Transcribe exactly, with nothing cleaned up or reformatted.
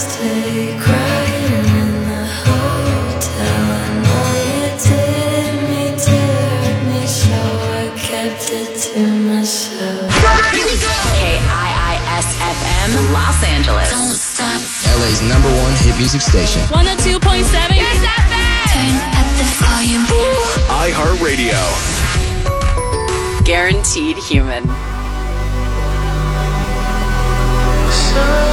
stay crying in the hotel. I know you didn't mean to hurt me, so I kept it to myself. K I I S F M, Los Angeles. Don't stop. L A's number one hit music station. one oh two point seven. Turn up the volume. iHeartRadio. Guaranteed human. So